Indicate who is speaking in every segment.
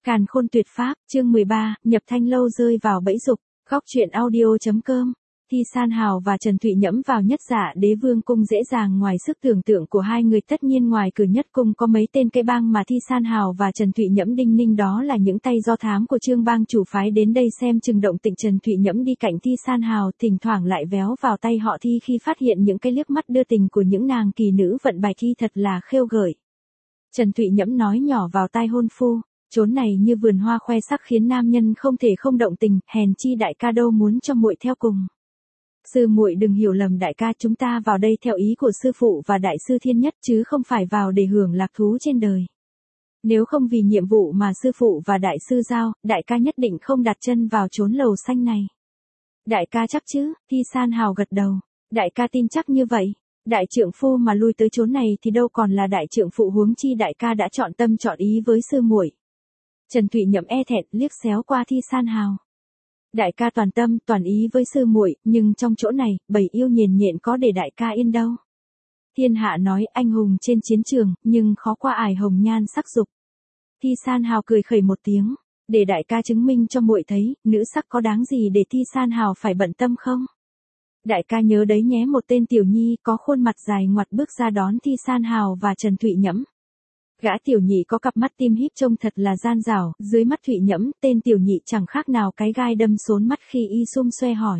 Speaker 1: Càn khôn tuyệt pháp, chương 13, Nhập Thanh Lâu rơi vào bẫy dục, góc truyện audio.com. Thi San Hào và Trần Thụy Nhẫm vào Nhất Dạ Đế Vương cung dễ dàng ngoài sức tưởng tượng của hai người, tất nhiên ngoài cửa Nhất cung có mấy tên cây bang mà Thi San Hào và Trần Thụy Nhẫm đinh ninh, đó là những tay do thám của Trương bang chủ phái đến đây xem chừng động tĩnh. Trần Thụy Nhẫm đi cạnh Thi San Hào, thỉnh thoảng lại véo vào tay họ Thi khi phát hiện những cái liếc mắt đưa tình của những nàng kỳ nữ vận bài thi thật là khêu gợi. Trần Thụy Nhẫm nói nhỏ vào tai hôn phu. Chốn này như vườn hoa khoe sắc khiến nam nhân không thể không động tình, hèn chi đại ca đâu muốn cho muội theo cùng. Sư muội đừng hiểu lầm đại ca, chúng ta vào đây theo ý của sư phụ và đại sư Thiên Nhất chứ không phải vào để hưởng lạc thú trên đời. Nếu không vì nhiệm vụ mà sư phụ và đại sư giao, đại ca nhất định không đặt chân vào chốn lầu xanh này. Đại ca chắc chứ? Thi San Hào gật đầu. Đại ca tin chắc như vậy. Đại trượng phu mà lui tới chốn này thì đâu còn là đại trượng phụ, huống chi đại ca đã chọn tâm chọn ý với sư muội. Trần Thụy Nhẫm e thẹn liếc xéo qua Thi San Hào. Đại ca toàn tâm toàn ý với sư muội, nhưng trong chỗ này, bầy yêu nhền nhện có để đại ca yên đâu. Thiên hạ nói anh hùng trên chiến trường, nhưng khó qua ải hồng nhan sắc dục. Thi San Hào cười khẩy một tiếng, để đại ca chứng minh cho muội thấy, nữ sắc có đáng gì để Thi San Hào phải bận tâm không? Đại ca nhớ đấy nhé. Một tên tiểu nhi có khuôn mặt dài ngoặt bước ra đón Thi San Hào và Trần Thụy Nhẫm. Gã tiểu nhị có cặp mắt tim híp trông thật là gian dảo, dưới mắt Thụy Nhẫm, tên tiểu nhị chẳng khác nào cái gai đâm xốn mắt khi y xum xoe hỏi.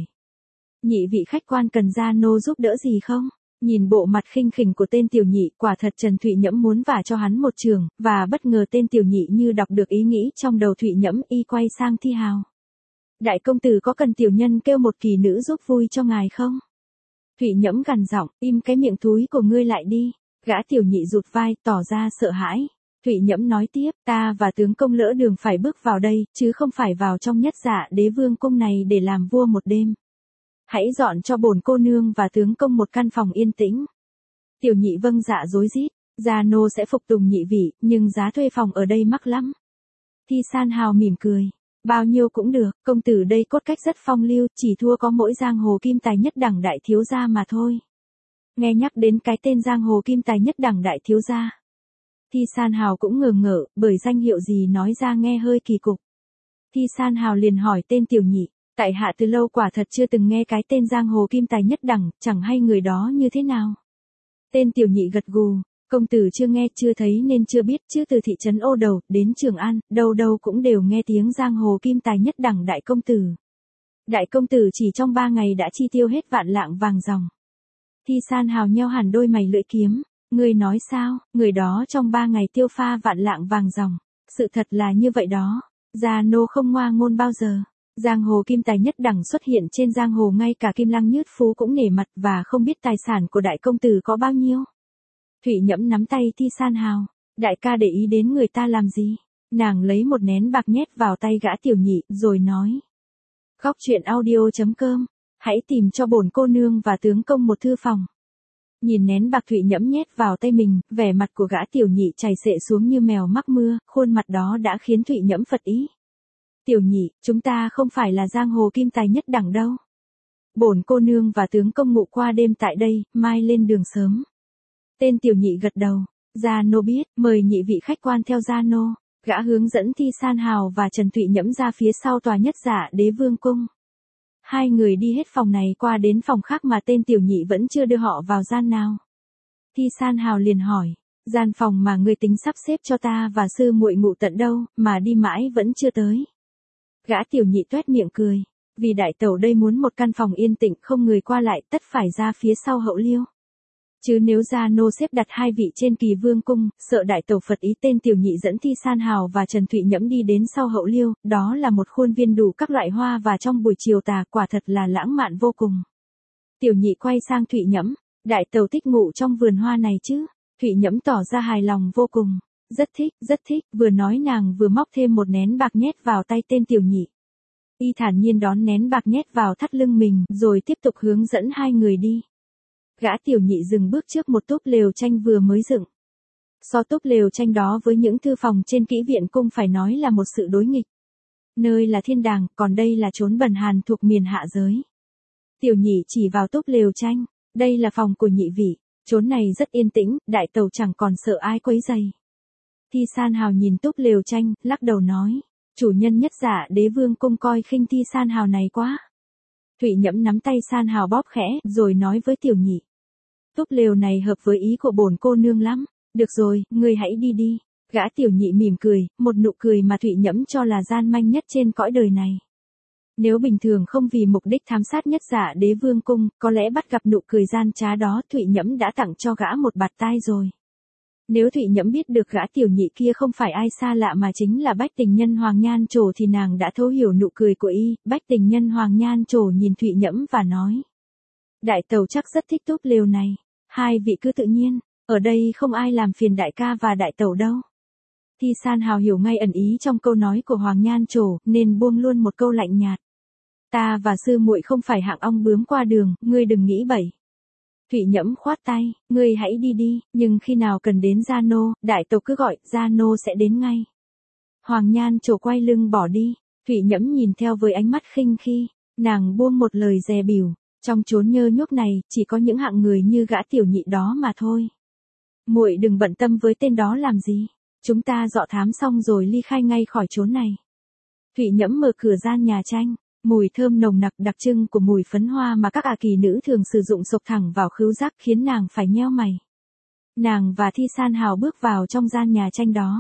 Speaker 1: Nhị vị khách quan cần gia nô giúp đỡ gì không? Nhìn bộ mặt khinh khỉnh của tên tiểu nhị, quả thật Trần Thụy Nhẫm muốn vả cho hắn một trường, và bất ngờ tên tiểu nhị như đọc được ý nghĩ trong đầu Thụy Nhẫm, y quay sang Thi Hào. Đại công tử có cần tiểu nhân kêu một kỳ nữ giúp vui cho ngài không? Thụy Nhẫm gằn giọng, im cái miệng thúi của ngươi lại đi. Gã tiểu nhị rụt vai, tỏ ra sợ hãi. Thụy Nhẫm nói tiếp, ta và tướng công lỡ đường phải bước vào đây, chứ không phải vào trong Nhất Dạ Đế Vương cung này để làm vua một đêm. Hãy dọn cho bổn cô nương và tướng công một căn phòng yên tĩnh. Tiểu nhị vâng dạ rối rít, gia nô sẽ phục tùng nhị vị, nhưng giá thuê phòng ở đây mắc lắm. Thi San Hào mỉm cười. Bao nhiêu cũng được, công tử đây cốt cách rất phong lưu, chỉ thua có mỗi giang hồ kim tài nhất đẳng đại thiếu gia mà thôi. Nghe nhắc đến cái tên giang hồ kim tài nhất đẳng đại thiếu gia, Thi San Hào cũng ngờ ngợ, bởi danh hiệu gì nói ra nghe hơi kỳ cục. Thi San Hào liền hỏi tên tiểu nhị, tại hạ từ lâu quả thật chưa từng nghe cái tên giang hồ kim tài nhất đẳng, chẳng hay người đó như thế nào. Tên tiểu nhị gật gù, công tử chưa nghe chưa thấy nên chưa biết, chứ từ thị trấn Ô Đầu đến Trường An, đâu đâu cũng đều nghe tiếng giang hồ kim tài nhất đẳng đại công tử. Đại công tử chỉ trong 3 ngày đã chi tiêu hết vạn lạng vàng ròng. Thi San Hào nheo hẳn đôi mày lưỡi kiếm, ngươi nói sao? Người đó trong 3 ngày tiêu pha vạn lạng vàng ròng. Sự thật là như vậy đó. Gia nô không ngoa ngôn bao giờ. Giang hồ kim tài nhất đẳng xuất hiện trên giang hồ, ngay cả Kim Lăng Nhứt Phú cũng nể mặt, và không biết tài sản của đại công tử có bao nhiêu. Thụy Nhẫm nắm tay Thi San Hào. Đại ca để ý đến người ta làm gì? Nàng lấy một nén bạc nhét vào tay gã tiểu nhị, rồi nói. Góc truyện audio.com. Hãy tìm cho bổn cô nương và tướng công một thư phòng. Nhìn nén bạc Thụy Nhẫm nhét vào tay mình, vẻ mặt của gã tiểu nhị chảy xệ xuống như mèo mắc mưa, khuôn mặt đó đã khiến Thụy Nhẫm phật ý. Tiểu nhị, chúng ta không phải là giang hồ kim tài nhất đẳng đâu. Bổn cô nương và tướng công ngủ qua đêm tại đây, mai lên đường sớm. Tên tiểu nhị gật đầu, gia nô biết, mời nhị vị khách quan theo gia nô. Gã hướng dẫn Thi San Hào và Trần Thụy Nhẫm ra phía sau tòa Nhất Dạ Đế Vương cung. Hai người đi hết phòng này qua đến phòng khác mà tên tiểu nhị vẫn chưa đưa họ vào gian nào. Thi San Hào liền hỏi, gian phòng mà ngươi tính sắp xếp cho ta và sư muội ngủ tận đâu, mà đi mãi vẫn chưa tới. Gã tiểu nhị toét miệng cười, vì đại tẩu đây muốn một căn phòng yên tĩnh không người qua lại, tất phải ra phía sau hậu liêu. Chứ nếu gia nô xếp đặt hai vị trên Kỳ Vương cung, sợ đại tẩu phật ý. Tên tiểu nhị dẫn Thi San Hào và Trần Thụy Nhẫm đi đến sau hậu liêu, đó là một khuôn viên đủ các loại hoa, và trong buổi chiều tà quả thật là lãng mạn vô cùng. Tiểu nhị quay sang Thụy Nhẫm, đại tẩu thích ngủ trong vườn hoa này chứ? Thụy Nhẫm tỏ ra hài lòng vô cùng, rất thích, vừa nói nàng vừa móc thêm một nén bạc nhét vào tay tên tiểu nhị. Y thản nhiên đón nén bạc nhét vào thắt lưng mình, rồi tiếp tục hướng dẫn hai người đi. Gã tiểu nhị dừng bước trước một túp lều tranh vừa mới dựng. So túp lều tranh đó với những thư phòng trên Kỹ Viện cung phải nói là một sự đối nghịch. Nơi là thiên đàng, còn đây là chốn bần hàn thuộc miền hạ giới. Tiểu nhị chỉ vào túp lều tranh, đây là phòng của nhị vị, chốn này rất yên tĩnh, đại tẩu chẳng còn sợ ai quấy rầy. Thi San Hào nhìn túp lều tranh, lắc đầu nói. Chủ nhân Nhất Dạ Đế Vương cung coi khinh Thi San Hào này quá. Thụy Nhẫm nắm tay San Hào bóp khẽ, rồi nói với Tiểu Nhị. Túp lều này hợp với ý của bổn cô nương lắm. Được rồi, ngươi hãy đi đi. Gã Tiểu Nhị mỉm cười, một nụ cười mà Thụy Nhẫm cho là gian manh nhất trên cõi đời này. Nếu bình thường không vì mục đích thám sát Nhất Dạ Đế Vương cung, có lẽ bắt gặp nụ cười gian trá đó Thụy Nhẫm đã tặng cho gã một bạt tai rồi. Nếu Thụy Nhẫm biết được gã Tiểu Nhị kia không phải ai xa lạ mà chính là Bách Tình Nhân Hoàng Nhan Trổ thì nàng đã thấu hiểu nụ cười của y. Bách Tình Nhân Hoàng Nhan Trổ nhìn Thụy Nhẫm và nói. Đại tẩu chắc rất thích túp lều này. Hai vị cứ tự nhiên, ở đây không ai làm phiền đại ca và đại tẩu đâu. Thi San Hào hiểu ngay ẩn ý trong câu nói của Hoàng Nhan Trổ, nên buông luôn một câu lạnh nhạt. Ta và sư muội không phải hạng ong bướm qua đường, ngươi đừng nghĩ bậy. Thụy Nhẫm khoát tay, ngươi hãy đi đi, nhưng khi nào cần đến Gia Nô, đại tộc cứ gọi, Gia Nô sẽ đến ngay. Hoàng Nhan Trổ quay lưng bỏ đi, Thụy Nhẫm nhìn theo với ánh mắt khinh khi, nàng buông một lời dè bỉu, trong chốn nhơ nhuốc này, chỉ có những hạng người như gã Tiểu Nhị đó mà thôi. Muội đừng bận tâm với tên đó làm gì, chúng ta dọ thám xong rồi ly khai ngay khỏi chốn này. Thụy Nhẫm mở cửa gian nhà tranh. Mùi thơm nồng nặc đặc trưng của mùi phấn hoa mà các kỳ nữ thường sử dụng xộc thẳng vào khứu giác khiến nàng phải nheo mày. Nàng và Thi San Hào bước vào trong gian nhà tranh đó.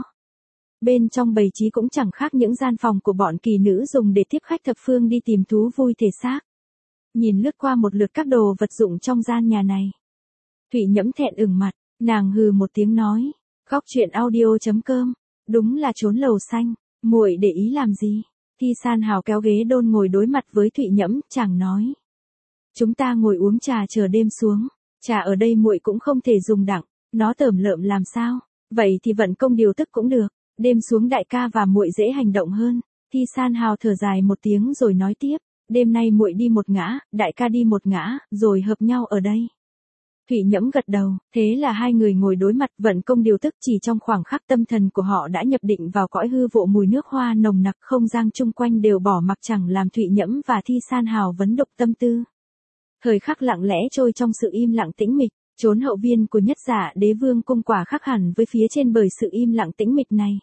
Speaker 1: Bên trong bày trí cũng chẳng khác những gian phòng của bọn kỳ nữ dùng để tiếp khách thập phương đi tìm thú vui thể xác. Nhìn lướt qua một lượt các đồ vật dụng trong gian nhà này. Thụy Nhẫm thẹn ửng mặt, nàng hừ một tiếng nói. Góc truyện audio.com, đúng là trốn lầu xanh, muội để ý làm gì? Thi San Hào kéo ghế đôn ngồi đối mặt với Thụy Nhẫm, chàng nói. Chúng ta ngồi uống trà chờ đêm xuống, trà ở đây muội cũng không thể dùng đặng, nó tởm lợm làm sao, vậy thì vận công điều tức cũng được, đêm xuống đại ca và muội dễ hành động hơn. Thi San Hào thở dài một tiếng rồi nói tiếp, đêm nay muội đi một ngã, đại ca đi một ngã, rồi hợp nhau ở đây. Thụy Nhẫm gật đầu, thế là hai người ngồi đối mặt vận công điều tức chỉ trong khoảng khắc tâm thần của họ đã nhập định vào cõi hư vô mùi nước hoa nồng nặc không gian chung quanh đều bỏ mặc chẳng làm Thụy Nhẫm và Thi San Hào vấn độc tâm tư. Thời khắc lặng lẽ trôi trong sự im lặng tĩnh mịch, chốn hậu viên của Nhất Dạ Đế Vương cung quả khác hẳn với phía trên bởi sự im lặng tĩnh mịch này.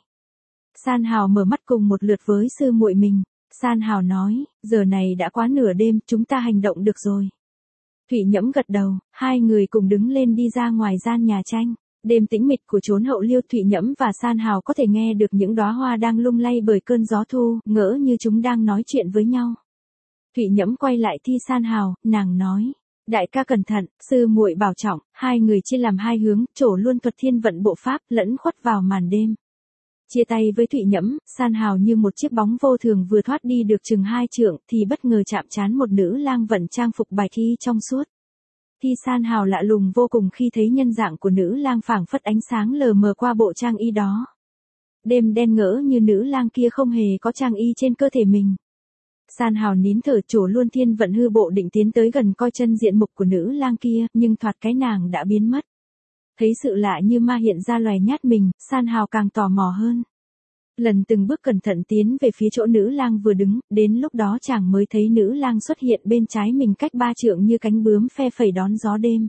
Speaker 1: San Hào mở mắt cùng một lượt với sư muội mình, San Hào nói, giờ này đã quá nửa đêm, chúng ta hành động được rồi. Thụy Nhẫm gật đầu, hai người cùng đứng lên đi ra ngoài gian nhà tranh. Đêm tĩnh mịch của chốn hậu liêu Thụy Nhẫm và San Hào có thể nghe được những đóa hoa đang lung lay bởi cơn gió thu, ngỡ như chúng đang nói chuyện với nhau. Thụy Nhẫm quay lại Thi San Hào, nàng nói, đại ca cẩn thận, sư muội bảo trọng, hai người chia làm hai hướng, trổ luôn thuật thiên vận bộ pháp, lẫn khuất vào màn đêm. Chia tay với Thụy Nhẫm, San Hào như một chiếc bóng vô thường vừa thoát đi được chừng 2 trượng thì bất ngờ chạm trán một nữ lang vận trang phục bạch y trong suốt. Thi San Hào lạ lùng vô cùng khi thấy nhân dạng của nữ lang phảng phất ánh sáng lờ mờ qua bộ trang y đó. Đêm đen ngỡ như nữ lang kia không hề có trang y trên cơ thể mình. San Hào nín thở trổ luôn thiên vận hư bộ định tiến tới gần coi chân diện mục của nữ lang kia, nhưng thoạt cái nàng đã biến mất. Thấy sự lạ như ma hiện ra loài nhát mình, San Hào càng tò mò hơn. Lần từng bước cẩn thận tiến về phía chỗ nữ lang vừa đứng, đến lúc đó chàng mới thấy nữ lang xuất hiện bên trái mình cách 3 trượng như cánh bướm phe phẩy đón gió đêm.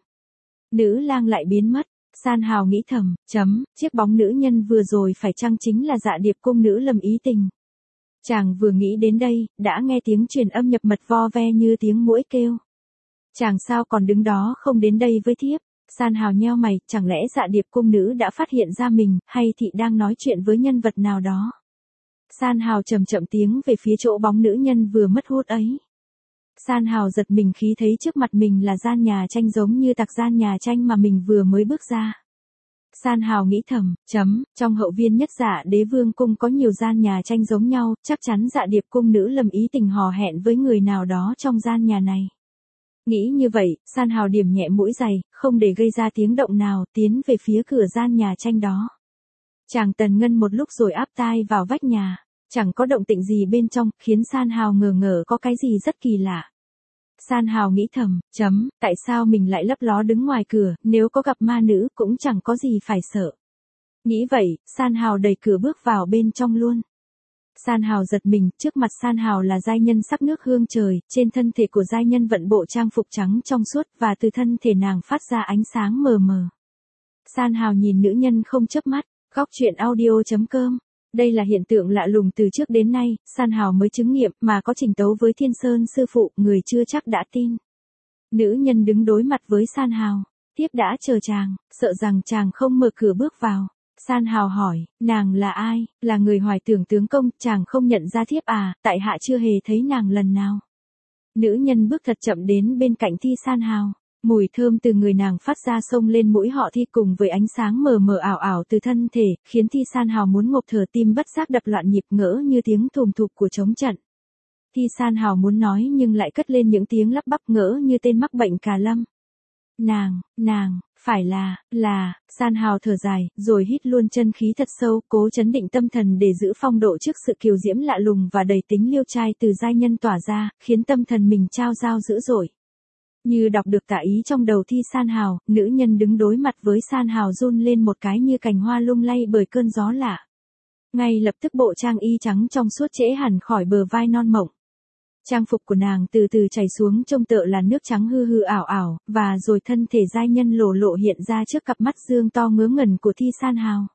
Speaker 1: Nữ lang lại biến mất, San Hào nghĩ thầm, chiếc bóng nữ nhân vừa rồi phải chăng chính là Dạ Điệp cung nữ Lâm Ý Tình. Chàng vừa nghĩ đến đây, đã nghe tiếng truyền âm nhập mật vo ve như tiếng muỗi kêu. Chàng sao còn đứng đó không đến đây với thiếp? San Hào nheo mày, chẳng lẽ Dạ Điệp cung nữ đã phát hiện ra mình, hay thị đang nói chuyện với nhân vật nào đó? San Hào chậm chậm tiếng về phía chỗ bóng nữ nhân vừa mất hút ấy. San Hào giật mình khi thấy trước mặt mình là gian nhà tranh giống như tặc gian nhà tranh mà mình vừa mới bước ra. San Hào nghĩ thầm, trong hậu viên Nhất Dạ Đế Vương cung có nhiều gian nhà tranh giống nhau, chắc chắn Dạ Điệp cung nữ Lâm Ý Tình hò hẹn với người nào đó trong gian nhà này. Nghĩ như vậy, San Hào điểm nhẹ mũi giày, không để gây ra tiếng động nào, tiến về phía cửa gian nhà tranh đó. Chàng tần ngân một lúc rồi áp tai vào vách nhà, chẳng có động tĩnh gì bên trong, khiến San Hào ngờ ngờ có cái gì rất kỳ lạ. San Hào nghĩ thầm, tại sao mình lại lấp ló đứng ngoài cửa, nếu có gặp ma nữ cũng chẳng có gì phải sợ. Nghĩ vậy, San Hào đẩy cửa bước vào bên trong luôn. San Hào giật mình, trước mặt San Hào là giai nhân sắc nước hương trời, trên thân thể của giai nhân vận bộ trang phục trắng trong suốt và từ thân thể nàng phát ra ánh sáng mờ mờ. San Hào nhìn nữ nhân không chớp mắt, Góc truyện audio.com. Đây là hiện tượng lạ lùng từ trước đến nay, San Hào mới chứng nghiệm mà có trình tấu với Thiên Sơn sư phụ, người chưa chắc đã tin. Nữ nhân đứng đối mặt với San Hào. Thiếp đã chờ chàng, sợ rằng chàng không mở cửa bước vào. San Hào hỏi, nàng là ai, là người Hoài Tưởng tướng công, chàng không nhận ra thiếp à, tại hạ chưa hề thấy nàng lần nào. Nữ nhân bước thật chậm đến bên cạnh Thi San Hào. Mùi thơm từ người nàng phát ra xông lên mũi họ Thi cùng với ánh sáng mờ mờ ảo ảo từ thân thể, khiến Thi San Hào muốn ngộp thở, tim bất giác đập loạn nhịp, ngỡ như tiếng thùm thụp của trống trận. Thi San Hào muốn nói nhưng lại cất lên những tiếng lắp bắp, ngỡ như tên mắc bệnh cà lâm. Nàng, phải là, San Hào thở dài, rồi hít luôn chân khí thật sâu, cố trấn định tâm thần để giữ phong độ trước sự kiều diễm lạ lùng và đầy tính liêu trai từ giai nhân tỏa ra, khiến tâm thần mình trao dao dữ dội. Như đọc được tả ý trong đầu Thi San Hào, nữ nhân đứng đối mặt với San Hào run lên một cái như cành hoa lung lay bởi cơn gió lạ. Ngay lập tức bộ trang y trắng trong suốt trễ hẳn khỏi bờ vai non mộng. Trang phục của nàng từ từ chảy xuống trông tựa là nước trắng hư hư ảo ảo, và rồi thân thể giai nhân lộ lộ hiện ra trước cặp mắt dương to ngớ ngẩn của Thi San Hào.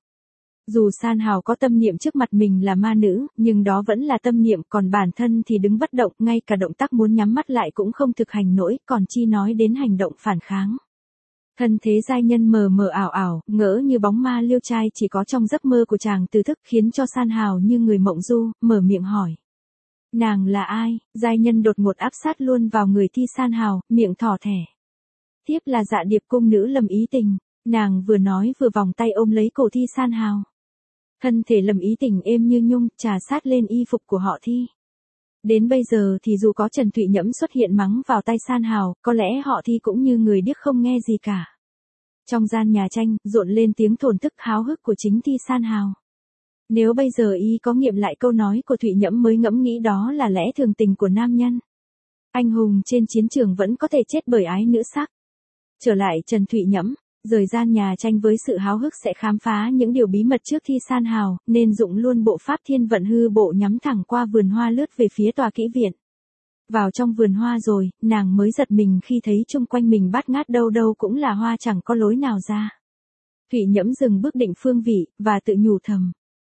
Speaker 1: Dù San Hào có tâm niệm trước mặt mình là ma nữ, nhưng đó vẫn là tâm niệm, còn bản thân thì đứng bất động, ngay cả động tác muốn nhắm mắt lại cũng không thực hành nổi, còn chi nói đến hành động phản kháng. Thân thế giai nhân mờ mờ ảo ảo, ngỡ như bóng ma liêu trai chỉ có trong giấc mơ của chàng từ thức, khiến cho San Hào như người mộng du, mở miệng hỏi. Nàng là ai? Giai nhân đột ngột áp sát luôn vào người Thi San Hào, miệng thỏ thẻ. Thiếp là Dạ Điệp cung nữ Lâm Ý Tình. Nàng vừa nói vừa vòng tay ôm lấy cổ Thi San Hào. Thân thể Lâm Ý Tình êm như nhung, trà sát lên y phục của họ Thi. Đến bây giờ thì dù có Trần Thụy Nhẫm xuất hiện mắng vào tay San Hào, có lẽ họ Thi cũng như người điếc không nghe gì cả. Trong gian nhà tranh, rộn lên tiếng thổn thức háo hức của chính Thi San Hào. Nếu bây giờ y có nghiệm lại câu nói của Thụy Nhẫm mới ngẫm nghĩ đó là lẽ thường tình của nam nhân. Anh hùng trên chiến trường vẫn có thể chết bởi ái nữ sắc. Trở lại Trần Thụy Nhẫm, rời gian nhà tranh với sự háo hức sẽ khám phá những điều bí mật trước Thi San Hào, nên dụng luôn bộ pháp thiên vận hư bộ nhắm thẳng qua vườn hoa lướt về phía tòa kỹ viện. Vào trong vườn hoa rồi, nàng mới giật mình khi thấy chung quanh mình bát ngát, đâu đâu cũng là hoa, chẳng có lối nào ra. Thụy Nhẫm dừng bước định phương vị, và tự nhủ thầm.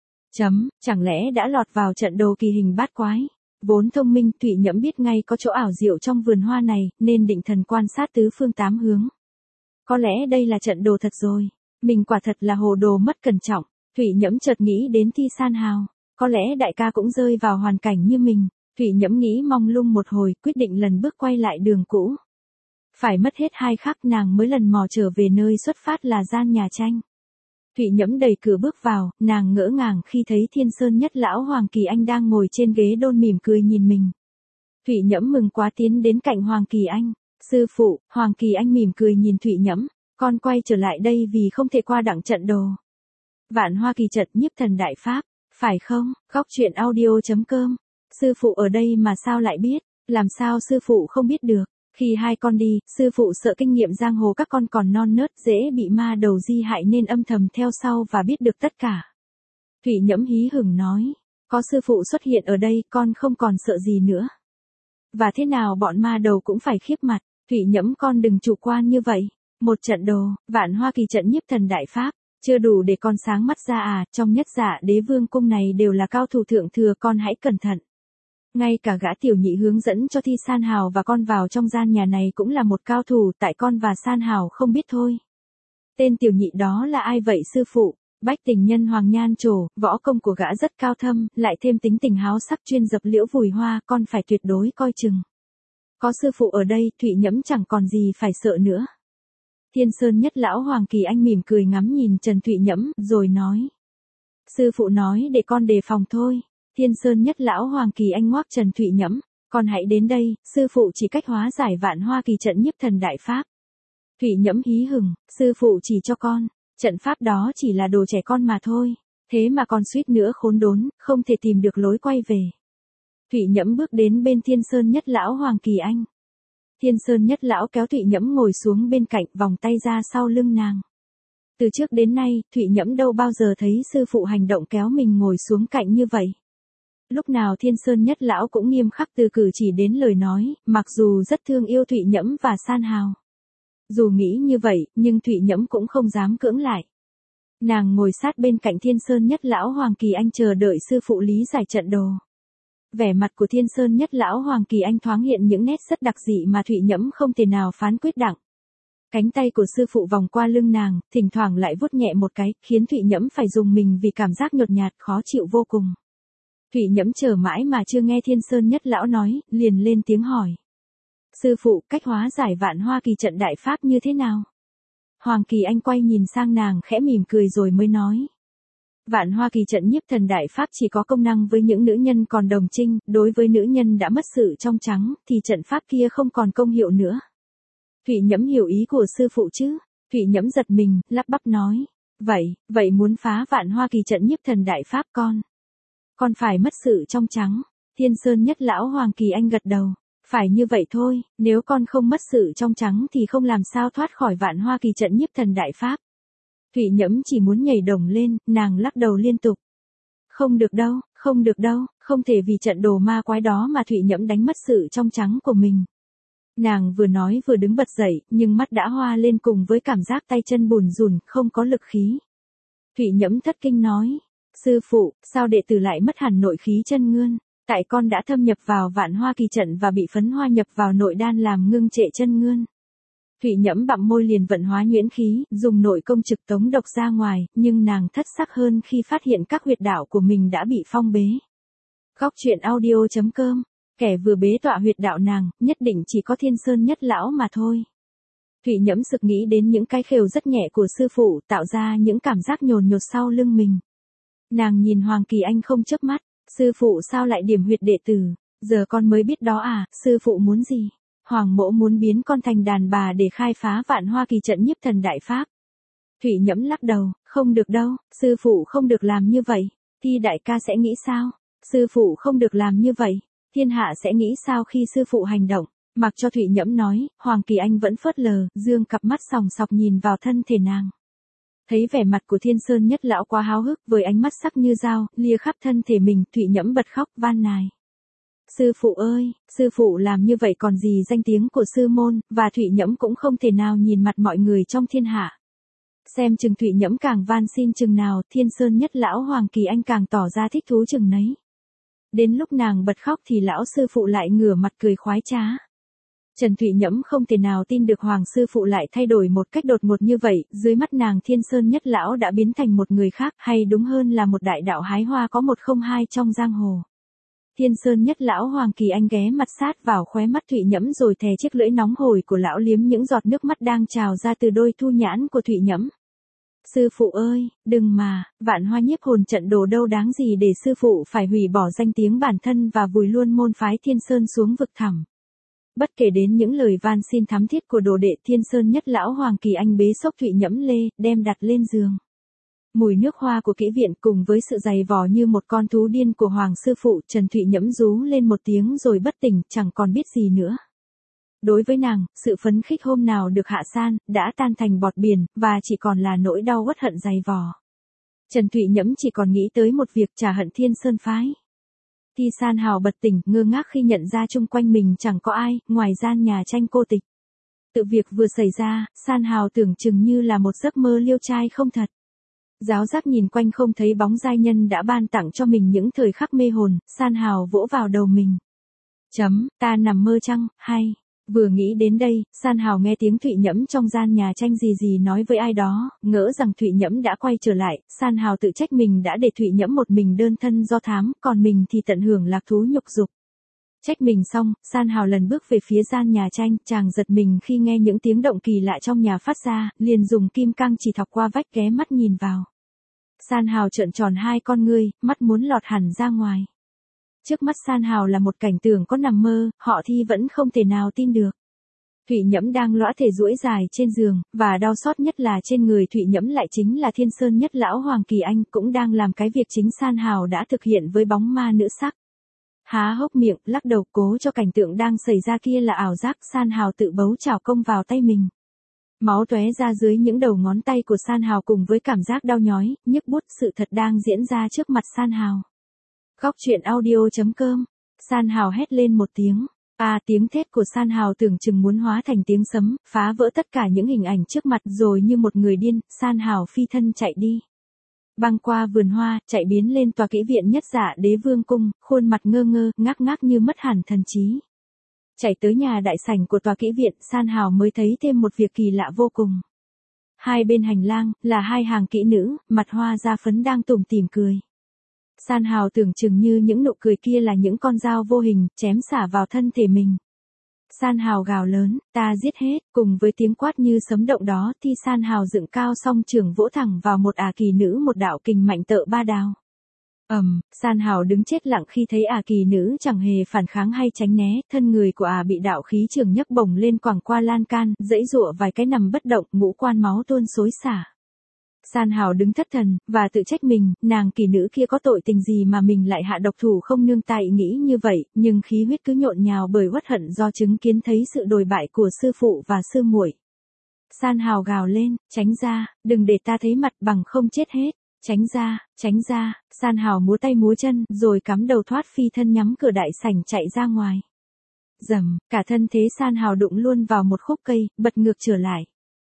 Speaker 1: Chẳng lẽ đã lọt vào trận đồ kỳ hình bát quái? Vốn thông minh, Thụy Nhẫm biết ngay có chỗ ảo diệu trong vườn hoa này, nên định thần quan sát tứ phương tám hướng. Có lẽ đây là trận đồ thật rồi. Mình quả thật là hồ đồ mất cẩn trọng. Thụy Nhẫm chợt nghĩ đến Thi San Hào. Có lẽ đại ca cũng rơi vào hoàn cảnh như mình. Thụy Nhẫm nghĩ mong lung một hồi, quyết định lần bước quay lại đường cũ. Phải mất hết 2 khắc nàng mới lần mò trở về nơi xuất phát là gian nhà tranh. Thụy Nhẫm đẩy cửa bước vào, nàng ngỡ ngàng khi thấy Thiên Sơn Nhất lão Hoàng Kỳ Anh đang ngồi trên ghế đôn mỉm cười nhìn mình. Thụy Nhẫm mừng quá tiến đến cạnh Hoàng Kỳ Anh. Sư phụ, Hoàng Kỳ Anh mỉm cười nhìn Thụy Nhẫm, con quay trở lại đây vì không thể qua đặng trận đồ. Vạn Hoa Kỳ trận nhiếp thần đại pháp, phải không? Góc truyện audio.com. Sư phụ ở đây mà sao lại biết? Làm sao sư phụ không biết được? Khi hai con đi, sư phụ sợ kinh nghiệm giang hồ các con còn non nớt, dễ bị ma đầu di hại nên âm thầm theo sau và biết được tất cả. Thụy Nhẫm hí hửng nói, có sư phụ xuất hiện ở đây, con không còn sợ gì nữa. Và thế nào bọn ma đầu cũng phải khiếp mặt. Thụy Nhẫm, con đừng chủ quan như vậy. Một trận đồ, Vạn Hoa Kỳ trận nhiếp thần đại pháp, chưa đủ để con sáng mắt ra à? Trong Nhất Dạ Đế Vương cung này đều là cao thủ thượng thừa, con hãy cẩn thận. Ngay cả gã tiểu nhị hướng dẫn cho Thi San Hào và con vào trong gian nhà này cũng là một cao thủ, tại con và San Hào không biết thôi. Tên tiểu nhị đó là ai vậy sư phụ? Bách tình nhân Hoàng Nhan Trổ, võ công của gã rất cao thâm, lại thêm tính tình háo sắc chuyên dập liễu vùi hoa, con phải tuyệt đối coi chừng. Có sư phụ ở đây, Thụy Nhẫm chẳng còn gì phải sợ nữa. Thiên Sơn Nhất lão Hoàng Kỳ Anh mỉm cười ngắm nhìn Trần Thụy Nhẫm, rồi nói. Sư phụ nói để con đề phòng thôi. Thiên Sơn Nhất lão Hoàng Kỳ Anh ngoác Trần Thụy Nhẫm, con hãy đến đây, sư phụ chỉ cách hóa giải Vạn Hoa Kỳ trận nhiếp thần đại pháp. Thụy Nhẫm hí hửng, sư phụ chỉ cho con, trận pháp đó chỉ là đồ trẻ con mà thôi, thế mà con suýt nữa khốn đốn, không thể tìm được lối quay về. Thụy Nhẫm bước đến bên Thiên Sơn Nhất lão Hoàng Kỳ Anh. Thiên Sơn Nhất lão kéo Thụy Nhẫm ngồi xuống bên cạnh, vòng tay ra sau lưng nàng. Từ trước đến nay, Thụy Nhẫm đâu bao giờ thấy sư phụ hành động kéo mình ngồi xuống cạnh như vậy. Lúc nào Thiên Sơn Nhất lão cũng nghiêm khắc từ cử chỉ đến lời nói, mặc dù rất thương yêu Thụy Nhẫm và San Hào. Dù nghĩ như vậy, nhưng Thụy Nhẫm cũng không dám cưỡng lại. Nàng ngồi sát bên cạnh Thiên Sơn Nhất Lão Hoàng Kỳ Anh chờ đợi sư phụ lý giải trận đồ. Vẻ mặt của Thiên Sơn Nhất Lão Hoàng Kỳ Anh thoáng hiện những nét rất đặc dị mà Thụy Nhẫm không thể nào phán quyết đặng. Cánh tay của sư phụ vòng qua lưng nàng, thỉnh thoảng lại vuốt nhẹ một cái, khiến Thụy Nhẫm phải dùng mình vì cảm giác nhột nhạt khó chịu vô cùng. Thụy Nhẫm chờ mãi mà chưa nghe Thiên Sơn Nhất Lão nói, liền lên tiếng hỏi. Sư phụ, cách hóa giải Vạn Hoa Kỳ trận đại pháp như thế nào? Hoàng Kỳ Anh quay nhìn sang nàng khẽ mỉm cười rồi mới nói. Vạn Hoa Kỳ trận nhiếp thần đại pháp chỉ có công năng với những nữ nhân còn đồng trinh, đối với nữ nhân đã mất sự trong trắng, thì trận pháp kia không còn công hiệu nữa. Thụy Nhẫm hiểu ý của sư phụ chứ? Thụy Nhẫm giật mình, lắp bắp nói. Vậy muốn phá Vạn Hoa Kỳ trận nhiếp thần đại pháp con phải mất sự trong trắng. Thiên Sơn Nhất Lão Hoàng Kỳ Anh gật đầu. Phải như vậy thôi, nếu con không mất sự trong trắng thì không làm sao thoát khỏi Vạn Hoa Kỳ trận nhiếp thần đại pháp. Thụy Nhẫm chỉ muốn nhảy đồng lên, nàng lắc đầu liên tục. Không được đâu, không thể vì trận đồ ma quái đó mà Thụy Nhẫm đánh mất sự trong trắng của mình. Nàng vừa nói vừa đứng bật dậy, nhưng mắt đã hoa lên cùng với cảm giác tay chân bùn rùn, không có lực khí. Thụy Nhẫm thất kinh nói, sư phụ, sao đệ tử lại mất hẳn nội khí chân ngươn? Tại con đã thâm nhập vào Vạn Hoa Kỳ trận và bị phấn hoa nhập vào nội đan làm ngưng trệ chân ngươn. Thụy Nhẫm bặm môi liền vận hóa nhuyễn khí, dùng nội công trực tống độc ra ngoài, nhưng nàng thất sắc hơn khi phát hiện các huyệt đạo của mình đã bị phong bế. Góc truyện audio.com, kẻ vừa bế tọa huyệt đạo nàng, nhất định chỉ có Thiên Sơn Nhất Lão mà thôi. Thụy Nhẫm sực nghĩ đến những cái khều rất nhẹ của sư phụ, tạo ra những cảm giác nhồn nhột sau lưng mình. Nàng nhìn Hoàng Kỳ Anh không chớp mắt. Sư phụ sao lại điểm huyệt đệ tử? Giờ con mới biết đó à, sư phụ muốn gì? Hoàng mỗ muốn biến con thành đàn bà để khai phá Vạn Hoa Kỳ trận nhiếp thần đại pháp. Thụy Nhẫm lắc đầu, không được đâu, sư phụ không được làm như vậy. Thi đại ca sẽ nghĩ sao? Sư phụ không được làm như vậy. Thiên hạ sẽ nghĩ sao khi sư phụ hành động? Mặc cho Thụy Nhẫm nói, Hoàng Kỳ Anh vẫn phớt lờ, dương cặp mắt sòng sọc nhìn vào thân thể nàng. Thấy vẻ mặt của Thiên Sơn Nhất Lão quá háo hức với ánh mắt sắc như dao, lia khắp thân thể mình, Thụy Nhẫm bật khóc van nài. Sư phụ ơi, sư phụ làm như vậy còn gì danh tiếng của sư môn, và Thụy Nhẫm cũng không thể nào nhìn mặt mọi người trong thiên hạ. Xem chừng Thụy Nhẫm càng van xin chừng nào, Thiên Sơn Nhất Lão Hoàng Kỳ Anh càng tỏ ra thích thú chừng nấy. Đến lúc nàng bật khóc thì lão sư phụ lại ngửa mặt cười khoái trá. Trần Thụy Nhẫm không thể nào tin được Hoàng sư phụ lại thay đổi một cách đột ngột như vậy, dưới mắt nàng Thiên Sơn Nhất Lão đã biến thành một người khác, hay đúng hơn là một đại đạo hái hoa có một không hai trong giang hồ. Thiên Sơn Nhất Lão Hoàng Kỳ Anh ghé mặt sát vào khóe mắt Thụy Nhẫm rồi thè chiếc lưỡi nóng hổi của lão liếm những giọt nước mắt đang trào ra từ đôi thu nhãn của Thụy Nhẫm. Sư phụ ơi, đừng mà, Vạn Hoa nhiếp hồn trận đồ đâu đáng gì để sư phụ phải hủy bỏ danh tiếng bản thân và vùi luôn môn phái Thiên Sơn xuống vực thẳm. Bất kể đến những lời van xin thắm thiết của đồ đệ, Thiên Sơn Nhất Lão Hoàng Kỳ Anh bế xốc Thụy Nhẫm lê, đem đặt lên giường. Mùi nước hoa của kỹ viện cùng với sự dày vò như một con thú điên của Hoàng sư phụ, Trần Thụy Nhẫm rú lên một tiếng rồi bất tỉnh, chẳng còn biết gì nữa. Đối với nàng, sự phấn khích hôm nào được hạ san, đã tan thành bọt biển, và chỉ còn là nỗi đau uất hận dày vò. Trần Thụy Nhẫm chỉ còn nghĩ tới một việc, trả hận Thiên Sơn phái. Thi San Hào bật tỉnh, ngơ ngác khi nhận ra chung quanh mình chẳng có ai, ngoài gian nhà tranh cô tịch. Tự việc vừa xảy ra, San Hào tưởng chừng như là một giấc mơ liêu trai không thật. Giáo giác nhìn quanh không thấy bóng giai nhân đã ban tặng cho mình những thời khắc mê hồn, San Hào vỗ vào đầu mình. Ta nằm mơ chăng, hay... Vừa nghĩ đến đây, San Hào nghe tiếng Thụy Nhẫm trong gian nhà tranh gì nói với ai đó, ngỡ rằng Thụy Nhẫm đã quay trở lại, San Hào tự trách mình đã để Thụy Nhẫm một mình đơn thân do thám, còn mình thì tận hưởng lạc thú nhục dục. Trách mình xong, San Hào lần bước về phía gian nhà tranh, chàng giật mình khi nghe những tiếng động kỳ lạ trong nhà phát ra, liền dùng kim cang chỉ thọc qua vách ghé mắt nhìn vào. San Hào trợn tròn hai con ngươi, mắt muốn lọt hẳn ra ngoài. Trước mắt San Hào là một cảnh tượng có nằm mơ, họ Thi vẫn không thể nào tin được. Thụy Nhẫm đang lõa thể duỗi dài trên giường, và đau xót nhất là trên người Thụy Nhẫm lại chính là Thiên Sơn Nhất Lão Hoàng Kỳ Anh, cũng đang làm cái việc chính San Hào đã thực hiện với bóng ma nữ sắc. Há hốc miệng, lắc đầu cố cho cảnh tượng đang xảy ra kia là ảo giác, San Hào tự bấu chảo công vào tay mình. Máu tóe ra dưới những đầu ngón tay của San Hào cùng với cảm giác đau nhói, nhức buốt, sự thật đang diễn ra trước mặt San Hào. Góc truyện audio.com, San Hào hét lên một tiếng. Tiếng thét của San Hào tưởng chừng muốn hóa thành tiếng sấm, phá vỡ tất cả những hình ảnh trước mặt, rồi như một người điên, San Hào phi thân chạy đi. Băng qua vườn hoa, chạy biến lên tòa kỹ viện nhất Dạ Đế Vương cung, khuôn mặt ngơ ngơ, ngác ngác như mất hẳn thần trí. Chạy tới nhà đại sảnh của tòa kỹ viện, San Hào mới thấy thêm một việc kỳ lạ vô cùng. Hai bên hành lang, là hai hàng kỹ nữ, mặt hoa da phấn đang tủm tỉm cười. San Hào tưởng chừng như những nụ cười kia là những con dao vô hình, chém xả vào thân thể mình. San Hào gào lớn, ta giết hết, cùng với tiếng quát như sấm động đó thì San Hào dựng cao song trường vỗ thẳng vào một kỳ nữ một đạo kình mạnh tợ ba đào. San Hào đứng chết lặng khi thấy kỳ nữ chẳng hề phản kháng hay tránh né, thân người của bị đạo khí trường nhấc bổng lên quẳng qua lan can, dãy giụa vài cái nằm bất động, ngũ quan máu tuôn xối xả. San Hào đứng thất thần, và tự trách mình, nàng kỳ nữ kia có tội tình gì mà mình lại hạ độc thủ không nương tay nghĩ như vậy, nhưng khí huyết cứ nhộn nhào bởi uất hận do chứng kiến thấy sự đồi bại của sư phụ và sư muội. San Hào gào lên, tránh ra, đừng để ta thấy mặt bằng không chết hết, tránh ra, San Hào múa tay múa chân, rồi cắm đầu thoát phi thân nhắm cửa đại sảnh chạy ra ngoài. Rầm, cả thân thế San Hào đụng luôn vào một khúc cây, bật ngược trở lại.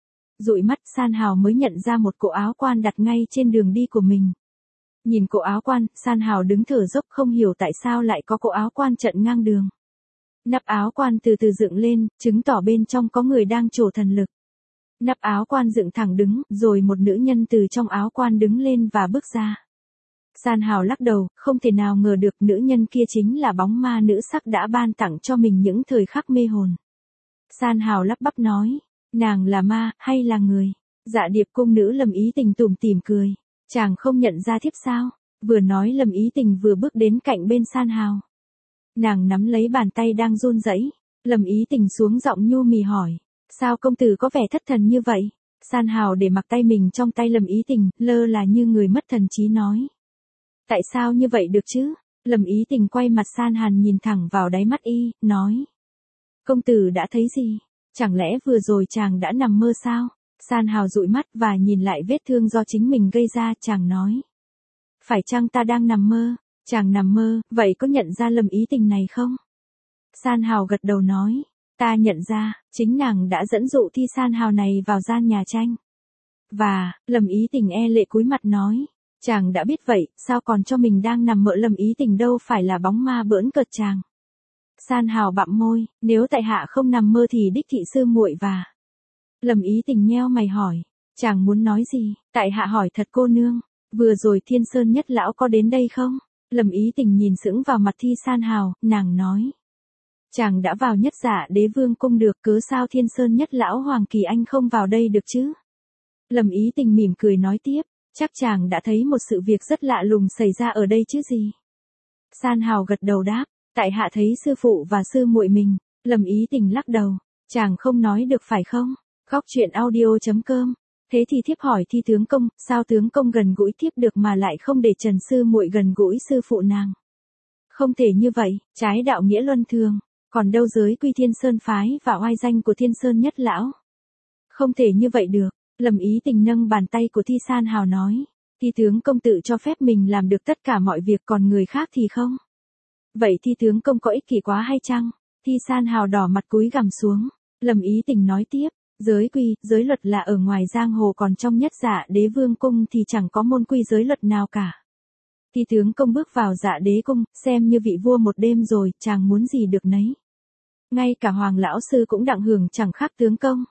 Speaker 1: Dụi mắt San Hào mới nhận ra một cổ áo quan đặt ngay trên đường đi của mình. Nhìn cổ áo quan, San Hào đứng thở dốc không hiểu tại sao lại có cổ áo quan chặn ngang đường. Nắp áo quan từ từ dựng lên, chứng tỏ bên trong có người đang trổ thần lực. Nắp áo quan dựng thẳng đứng, rồi một nữ nhân từ trong áo quan đứng lên và bước ra. San Hào lắc đầu, không thể nào ngờ được nữ nhân kia chính là bóng ma nữ sắc đã ban tặng cho mình những thời khắc mê hồn. San Hào lắp bắp nói, nàng là ma, hay là người? Dạ Điệp cung nữ Lâm Ý Tình tủm tỉm cười. Chàng không nhận ra thiếp sao? Vừa nói Lâm Ý Tình vừa bước đến cạnh bên San Hào. Nàng nắm lấy bàn tay đang run rẩy. Lâm Ý Tình xuống giọng nhu mì hỏi. Sao công tử có vẻ thất thần như vậy? San Hào để mặc tay mình trong tay Lâm Ý Tình, lơ là như người mất thần trí nói. Tại sao như vậy được chứ? Lâm Ý Tình quay mặt San Hàn nhìn thẳng vào đáy mắt y, nói. Công tử đã thấy gì? Chẳng lẽ vừa rồi chàng đã nằm mơ sao? San Hào dụi mắt và nhìn lại vết thương do chính mình gây ra, chàng nói. Phải chăng ta đang nằm mơ? Chàng nằm mơ, vậy có nhận ra Lâm Ý Tình này không? San Hào gật đầu nói. Ta nhận ra, chính nàng đã dẫn dụ Thi San Hào này vào gian nhà tranh. Và, Lâm Ý Tình e lệ cúi mặt nói. Chàng đã biết vậy, sao còn cho mình đang nằm mơ? Lâm Ý Tình đâu phải là bóng ma bỡn cợt chàng. San Hào bặm môi, nếu tại hạ không nằm mơ thì đích thị sư muội và. Lâm Ý Tình nheo mày hỏi, chàng muốn nói gì? Tại hạ hỏi thật cô nương, vừa rồi Thiên Sơn Nhất Lão có đến đây không? Lâm Ý Tình nhìn sững vào mặt Thi San Hào, nàng nói. Chàng đã vào Nhất Dạ Đế Vương cung được, cớ sao Thiên Sơn Nhất Lão Hoàng Kỳ Anh không vào đây được chứ? Lâm Ý Tình mỉm cười nói tiếp, chắc chàng đã thấy một sự việc rất lạ lùng xảy ra ở đây chứ gì? San Hào gật đầu đáp. Tại hạ thấy sư phụ và sư muội mình. Lâm Ý Tình lắc đầu. Chàng không nói được phải không? Góc truyện audio.com. Thế thì thiếp hỏi Thi tướng công, sao tướng công gần gũi thiếp được mà lại không để Trần sư muội gần gũi sư phụ nàng? Không thể như vậy, trái đạo nghĩa luân thường. Còn đâu giới quy Thiên Sơn phái và oai danh của Thiên Sơn Nhất Lão? Không thể như vậy được. Lâm Ý Tình nâng bàn tay của Thi San Hào nói. Thi tướng công tự cho phép mình làm được tất cả mọi việc, còn người khác thì không. Vậy Thi tướng công có ích kỷ quá hay chăng? Thi San Hào đỏ mặt cúi gằm xuống. Lâm Ý Tình nói tiếp, giới quy, giới luật là ở ngoài giang hồ, còn trong Nhất Dạ Đế Vương cung thì chẳng có môn quy giới luật nào cả. Thi tướng công bước vào Dạ Đế cung, xem như vị vua một đêm rồi, chàng muốn gì được nấy. Ngay cả Hoàng lão sư cũng đặng hưởng chẳng khác tướng công.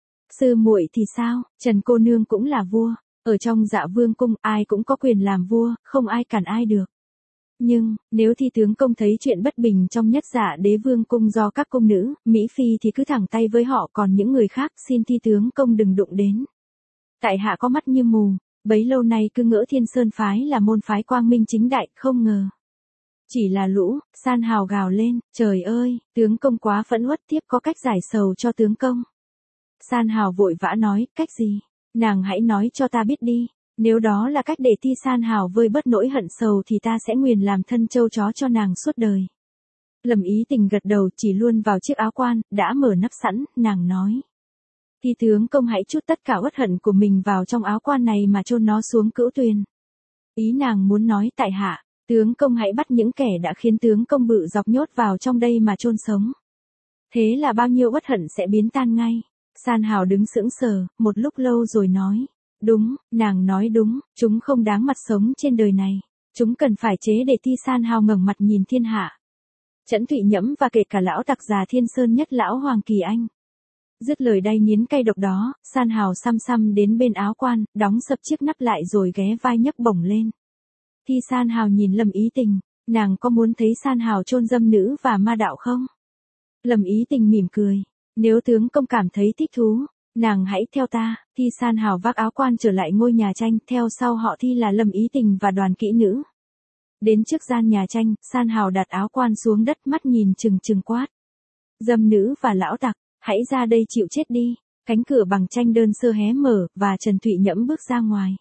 Speaker 1: Sư muội thì sao? Trần cô nương cũng là vua, ở trong Dạ Vương cung ai cũng có quyền làm vua, không ai cản ai được. Nhưng, nếu Thi tướng công thấy chuyện bất bình trong Nhất Dạ Đế Vương cung do các cung nữ, Mỹ Phi thì cứ thẳng tay với họ, còn những người khác xin Thi tướng công đừng đụng đến. Tại hạ có mắt như mù, bấy lâu nay cứ ngỡ Thiên Sơn phái là môn phái quang minh chính đại, không ngờ. Chỉ là lũ. San Hào gào lên, trời ơi, tướng công quá phẫn uất, tiếp có cách giải sầu cho tướng công. San Hào vội vã nói, cách gì? Nàng hãy nói cho ta biết đi. Nếu đó là cách để Thi San Hào vơi bớt nỗi hận sầu thì ta sẽ nguyền làm thân châu chó cho nàng suốt đời. Lâm Ý Tình gật đầu, chỉ luôn vào chiếc áo quan, đã mở nắp sẵn, nàng nói. Thi tướng công hãy trút tất cả uất hận của mình vào trong áo quan này mà chôn nó xuống Cửu Tuyền. Ý nàng muốn nói tại hạ, tướng công hãy bắt những kẻ đã khiến tướng công bự dọc nhốt vào trong đây mà chôn sống. Thế là bao nhiêu uất hận sẽ biến tan ngay. San Hào đứng sững sờ, một lúc lâu rồi nói. Đúng, nàng nói đúng, chúng không đáng mặt sống trên đời này. Chúng cần phải chế để Thi San Hào ngẩng mặt nhìn thiên hạ. Trẫn Thụy Nhẫm và kể cả lão tặc già Thiên Sơn Nhất lão Hoàng Kỳ Anh. Dứt lời đay nghiến cay độc đó, San Hào xăm xăm đến bên áo quan, đóng sập chiếc nắp lại rồi ghé vai nhấc bổng lên. Thi San Hào nhìn Lâm Ý Tình, nàng có muốn thấy San Hào chôn dâm nữ và ma đạo không? Lâm Ý Tình mỉm cười, nếu tướng công cảm thấy thích thú, nàng hãy theo ta. Thi San Hào vác áo quan trở lại ngôi nhà tranh, theo sau họ Thi là Lâm Ý Tình và đoàn kỹ nữ. Đến trước gian nhà tranh, San Hào đặt áo quan xuống đất, mắt nhìn trừng trừng quát. Dâm nữ và lão tặc, hãy ra đây chịu chết đi. Cánh cửa bằng tranh đơn sơ hé mở, và Trần Thụy Nhẫm bước ra ngoài.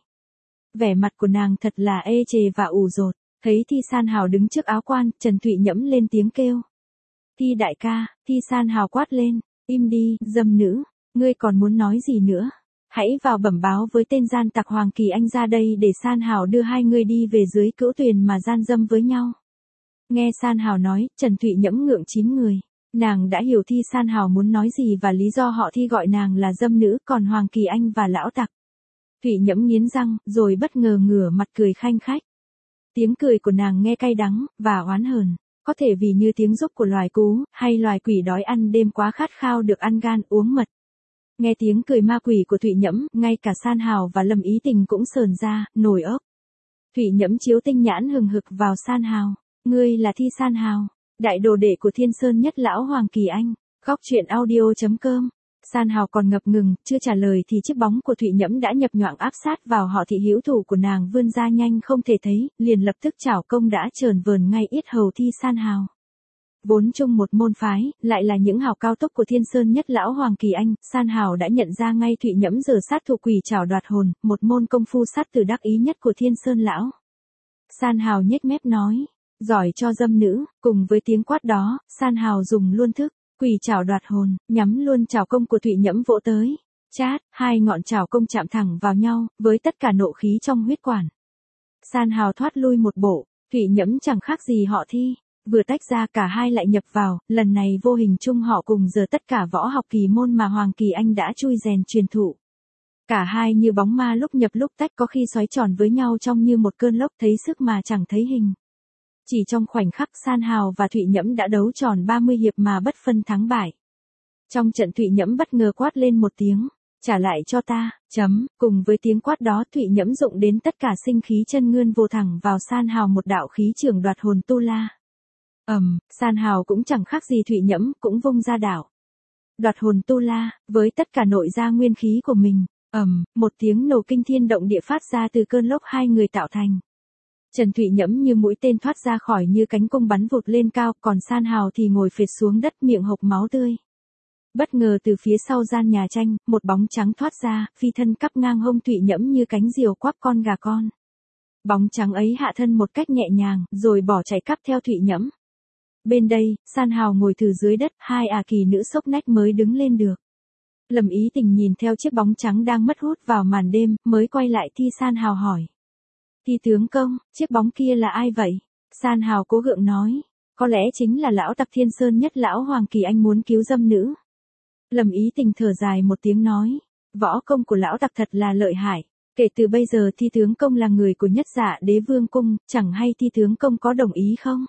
Speaker 1: Vẻ mặt của nàng thật là ê chề và ủ dột. Thấy Thi San Hào đứng trước áo quan, Trần Thụy Nhẫm lên tiếng kêu. Thi đại ca. Thi San Hào quát lên. Im đi, dâm nữ. Ngươi còn muốn nói gì nữa? Hãy vào bẩm báo với tên gian tặc Hoàng Kỳ Anh ra đây để San Hào đưa hai người đi về dưới cữu tuyền mà gian dâm với nhau. Nghe San Hào nói, Trần Thụy Nhẫm ngượng chín người. Nàng đã hiểu Thi San Hào muốn nói gì và lý do họ Thi gọi nàng là dâm nữ, còn Hoàng Kỳ Anh và lão tặc. Thụy Nhẫm nghiến răng, rồi bất ngờ ngửa mặt cười khanh khách. Tiếng cười của nàng nghe cay đắng và oán hờn, có thể vì như tiếng rúc của loài cú, hay loài quỷ đói ăn đêm quá khát khao được ăn gan uống mật. Nghe tiếng cười ma quỷ của Thụy Nhẫm, ngay cả San Hào và Lâm Ý Tình cũng sờn ra, nổi ốc. Thụy Nhẫm chiếu tinh nhãn hừng hực vào San Hào. Ngươi là Thi San Hào, đại đồ đệ của Thiên Sơn Nhất lão Hoàng Kỳ Anh. Góc truyện audio.com. San Hào còn ngập ngừng, chưa trả lời thì chiếc bóng của Thụy Nhẫm đã nhập nhoạng áp sát vào họ Thị, hữu thủ của nàng vươn ra nhanh không thể thấy, liền lập tức chảo công đã chờn vờn ngay yết hầu Thi San Hào. Vốn chung một môn phái, lại là những hào cao tốc của Thiên Sơn Nhất lão Hoàng Kỳ Anh, San Hào đã nhận ra ngay Thụy Nhẫm giờ sát thủ quỷ chảo đoạt hồn, một môn công phu sát tử đắc ý nhất của Thiên Sơn lão. San Hào nhếch mép nói, giỏi cho dâm nữ. Cùng với tiếng quát đó, San Hào dùng luôn thức quỷ chảo đoạt hồn, nhắm luôn chảo công của Thụy Nhẫm vỗ tới. Chát, hai ngọn chảo công chạm thẳng vào nhau, với tất cả nộ khí trong huyết quản. San Hào thoát lui một bộ, Thụy Nhẫm chẳng khác gì họ Thi. Vừa tách ra cả hai lại nhập vào, lần này vô hình chung họ cùng giờ tất cả võ học kỳ môn mà Hoàng Kỳ Anh đã chui rèn truyền thụ. Cả hai như bóng ma lúc nhập lúc tách, có khi xoáy tròn với nhau trông như một cơn lốc, thấy sức mà chẳng thấy hình. Chỉ trong khoảnh khắc, San Hào và Thụy Nhẫm đã đấu tròn 30 hiệp mà bất phân thắng bại. Trong trận Thụy Nhẫm bất ngờ quát lên một tiếng, trả lại cho ta, cùng với tiếng quát đó Thụy Nhẫm dụng đến tất cả sinh khí chân ngươn vồ thẳng vào San Hào một đạo khí chưởng đoạt hồn tu la. San Hào cũng chẳng khác gì Thụy Nhẫm, cũng vung ra đạo đoạt hồn tu la, với tất cả nội gia nguyên khí của mình. Một tiếng nổ kinh thiên động địa phát ra từ cơn lốc hai người tạo thành. Trần Thụy Nhẫm như mũi tên thoát ra khỏi như cánh cung bắn vụt lên cao, còn San Hào thì ngồi phệt xuống đất miệng hộc máu tươi. Bất ngờ từ phía sau gian nhà tranh, một bóng trắng thoát ra, phi thân cắp ngang hông Thụy Nhẫm như cánh diều quắp con gà con. Bóng trắng ấy hạ thân một cách nhẹ nhàng, rồi bỏ chạy cắp theo Thụy Nhẫm. Bên đây, San Hào ngồi thừ dưới đất, hai kỳ nữ sốc nách mới đứng lên được. Lâm Ý Tình nhìn theo chiếc bóng trắng đang mất hút vào màn đêm, mới quay lại Thi San Hào hỏi. Thi tướng công, chiếc bóng kia là ai vậy? San Hào cố gượng nói, có lẽ chính là lão tặc Thiên Sơn Nhất lão Hoàng Kỳ Anh muốn cứu dâm nữ. Lâm Ý Tình thở dài một tiếng nói, võ công của lão tặc thật là lợi hại. Kể từ bây giờ Thi tướng công là người của Nhất Dạ Đế Vương cung, chẳng hay Thi tướng công có đồng ý không?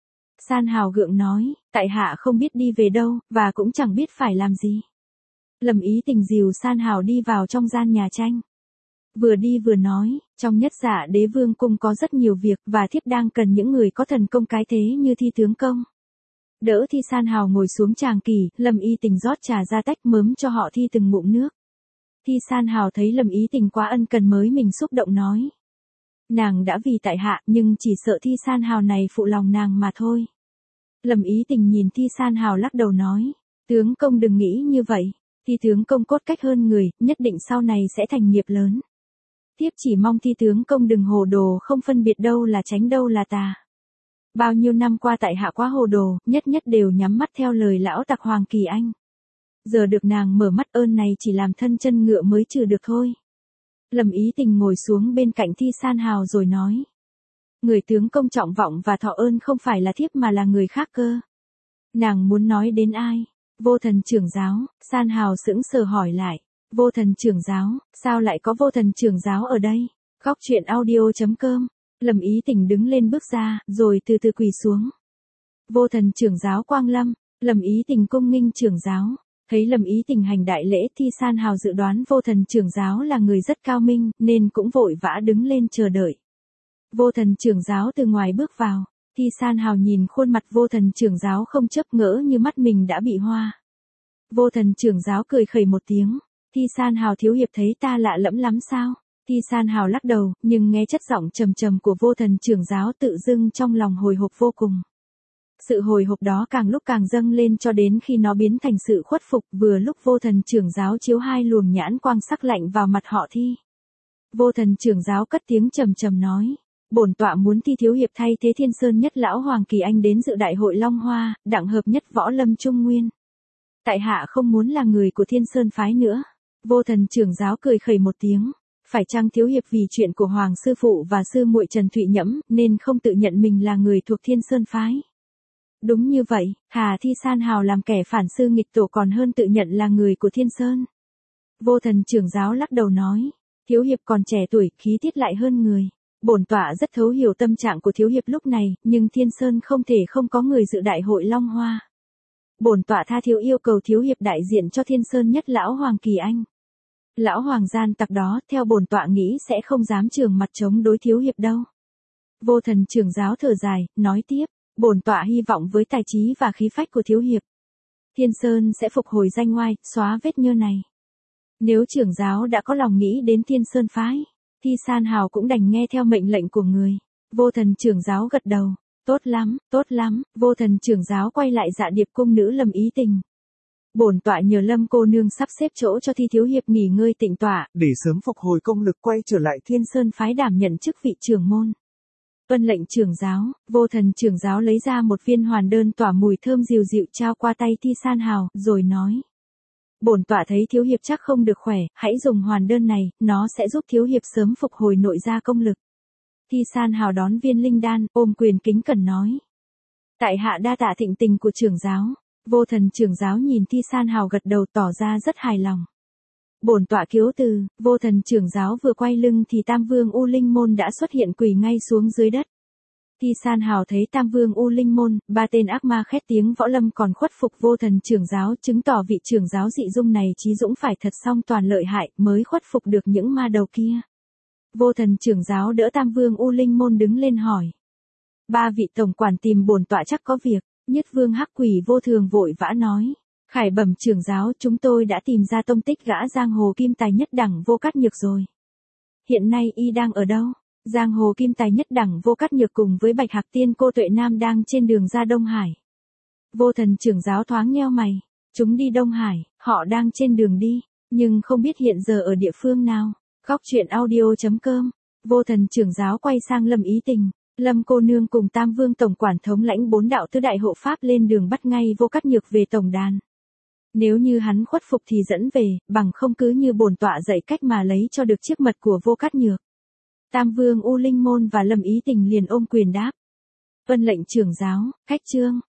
Speaker 1: San Hào gượng nói, tại hạ không biết đi về đâu, và cũng chẳng biết phải làm gì. Lâm Ý Tình dìu San Hào đi vào trong gian nhà tranh. Vừa đi vừa nói, trong Nhất Dạ Đế Vương cung có rất nhiều việc, và thiếp đang cần những người có thần công cái thế như Thi tướng công. Đỡ Thi San Hào ngồi xuống tràng kỷ, Lâm Ý Tình rót trà ra tách mớm cho họ Thi từng ngụm nước. Thi San Hào thấy Lâm Ý Tình quá ân cần mới mình xúc động nói. Nàng đã vì tại hạ, nhưng chỉ sợ Thi San Hào này phụ lòng nàng mà thôi. Lâm Ý Tình nhìn Thi San Hào lắc đầu nói, tướng công đừng nghĩ như vậy. Thi tướng công cốt cách hơn người, nhất định sau này sẽ thành nghiệp lớn. Thiếp chỉ mong Thi tướng công đừng hồ đồ, không phân biệt đâu là chánh đâu là tà. Bao nhiêu năm qua tại hạ quá hồ đồ, nhất đều nhắm mắt theo lời lão tặc Hoàng Kỳ Anh. Giờ được nàng mở mắt, ơn này chỉ làm thân chân ngựa mới trừ được thôi. Lâm Ý Tình ngồi xuống bên cạnh Thi San Hào rồi nói. Người tướng công trọng vọng và thọ ơn không phải là thiếp mà là người khác cơ. Nàng muốn nói đến ai? Vô Thần trưởng giáo. San Hào sững sờ hỏi lại. Vô Thần trưởng giáo, sao lại có Vô Thần trưởng giáo ở đây? Góc truyện audio.com. Lâm Ý Tình đứng lên bước ra, rồi từ từ quỳ xuống. Vô Thần trưởng giáo Quang Lâm, Lâm Ý Tình cung nghênh trưởng giáo. Thấy Lâm Ý Tình hành đại lễ, Thi San Hào dự đoán Vô Thần trưởng giáo là người rất cao minh, nên cũng vội vã đứng lên chờ đợi. Vô Thần trưởng giáo từ ngoài bước vào, Thi San Hào nhìn khuôn mặt Vô Thần trưởng giáo không chớp ngỡ như mắt mình đã bị hoa. Vô Thần trưởng giáo cười khẩy một tiếng, Thi San Hào thiếu hiệp thấy ta lạ lẫm lắm sao? Thi San Hào lắc đầu, nhưng nghe chất giọng trầm trầm của Vô Thần trưởng giáo tự dưng trong lòng hồi hộp vô cùng. Sự hồi hộp đó càng lúc càng dâng lên cho đến khi nó biến thành sự khuất phục, vừa lúc Vô Thần trưởng giáo chiếu hai luồng nhãn quang sắc lạnh vào mặt họ Thi. Vô Thần trưởng giáo cất tiếng trầm trầm nói, bổn tọa muốn Thi thiếu hiệp thay thế Thiên Sơn nhất lão Hoàng Kỳ Anh đến dự đại hội Long Hoa, đặng hợp nhất võ lâm trung nguyên. Tại hạ không muốn là người của Thiên Sơn phái nữa. Vô Thần trưởng giáo cười khẩy một tiếng, phải chăng thiếu hiệp vì chuyện của Hoàng sư phụ và sư muội Trần Thụy Nhẫm nên không tự nhận mình là người thuộc Thiên Sơn phái? Đúng như vậy, thà Thi San Hào làm kẻ phản sư nghịch tổ còn hơn tự nhận là người của Thiên Sơn. Vô Thần trưởng giáo lắc đầu nói, thiếu hiệp còn trẻ tuổi, khí tiết lại hơn người. Bổn tọa rất thấu hiểu tâm trạng của thiếu hiệp lúc này, nhưng Thiên Sơn không thể không có người dự đại hội Long Hoa. Bổn tọa tha thiếu yêu cầu thiếu hiệp đại diện cho Thiên Sơn nhất lão Hoàng Kỳ Anh. Lão hoàng gian tặc đó, theo bổn tọa nghĩ sẽ không dám trường mặt chống đối thiếu hiệp đâu. Vô Thần trưởng giáo thở dài, nói tiếp, bổn tọa hy vọng với tài trí và khí phách của thiếu hiệp, Thiên Sơn sẽ phục hồi danh oai, xóa vết nhơ này. Nếu trưởng giáo đã có lòng nghĩ đến Thiên Sơn phái, Thi San Hào cũng đành nghe theo mệnh lệnh của người. Vô Thần trưởng giáo gật đầu, tốt lắm, tốt lắm. Vô Thần trưởng giáo quay lại Dạ Điệp cung nữ Lâm Ý Tình. Bổn tọa nhờ Lâm cô nương sắp xếp chỗ cho Thi thiếu hiệp nghỉ ngơi tịnh tọa,
Speaker 2: để sớm phục hồi công lực quay trở lại
Speaker 1: Thiên Sơn phái đảm nhận chức vị trưởng môn. Tuân lệnh trưởng giáo. Vô Thần trưởng giáo lấy ra một viên hoàn đơn tỏa mùi thơm dịu dịu trao qua tay Thi San Hào, rồi nói, bổn tọa thấy thiếu hiệp chắc không được khỏe, hãy dùng hoàn đơn này, nó sẽ giúp thiếu hiệp sớm phục hồi nội gia công lực. Thi San Hào đón viên linh đan, ôm quyền kính cẩn nói, tại hạ đa tạ thịnh tình của trưởng giáo. Vô Thần trưởng giáo nhìn Thi San Hào gật đầu tỏ ra rất hài lòng. Bổn tọa kiếu từ. Vô Thần trưởng giáo vừa quay lưng thì Tam Vương U Linh Môn đã xuất hiện quỳ ngay xuống dưới đất. Thi San Hào thấy Tam Vương U Linh Môn, ba tên ác ma khét tiếng võ lâm còn khuất phục Vô Thần trưởng giáo, chứng tỏ vị trưởng giáo dị dung này trí dũng phải thật song toàn lợi hại mới khuất phục được những ma đầu kia. Vô Thần trưởng giáo đỡ Tam Vương U Linh Môn đứng lên hỏi, ba vị tổng quản tìm bổn tọa chắc có việc. Nhất Vương Hắc Quỷ Vô Thường vội vã nói, khải bẩm trưởng giáo, chúng tôi đã tìm ra tông tích gã giang hồ kim tài nhất đẳng Vô Cát Nhược rồi. Hiện nay y đang ở đâu? Giang hồ kim tài nhất đẳng Vô Cát Nhược cùng với Bạch Hạc Tiên cô Tuệ Nam đang trên đường ra Đông Hải. Vô Thần trưởng giáo thoáng nheo mày, chúng đi Đông Hải, họ đang trên đường đi, nhưng không biết hiện giờ ở địa phương nào. Góc truyện audio.com. Vô Thần trưởng giáo quay sang Lâm Ý Tình. Lâm cô nương cùng Tam Vương tổng quản thống lãnh 4 đạo tứ đại hộ pháp lên đường bắt ngay Vô Cát Nhược về tổng đàn. Nếu như hắn khuất phục thì dẫn về, bằng không cứ như bổn tọa dạy cách mà lấy cho được chiếc mật của Vô Cát Nhược. Tam Vương U Linh Môn và Lâm Ý Tình liền ôm quyền đáp, vân lệnh trưởng giáo. Khách chương.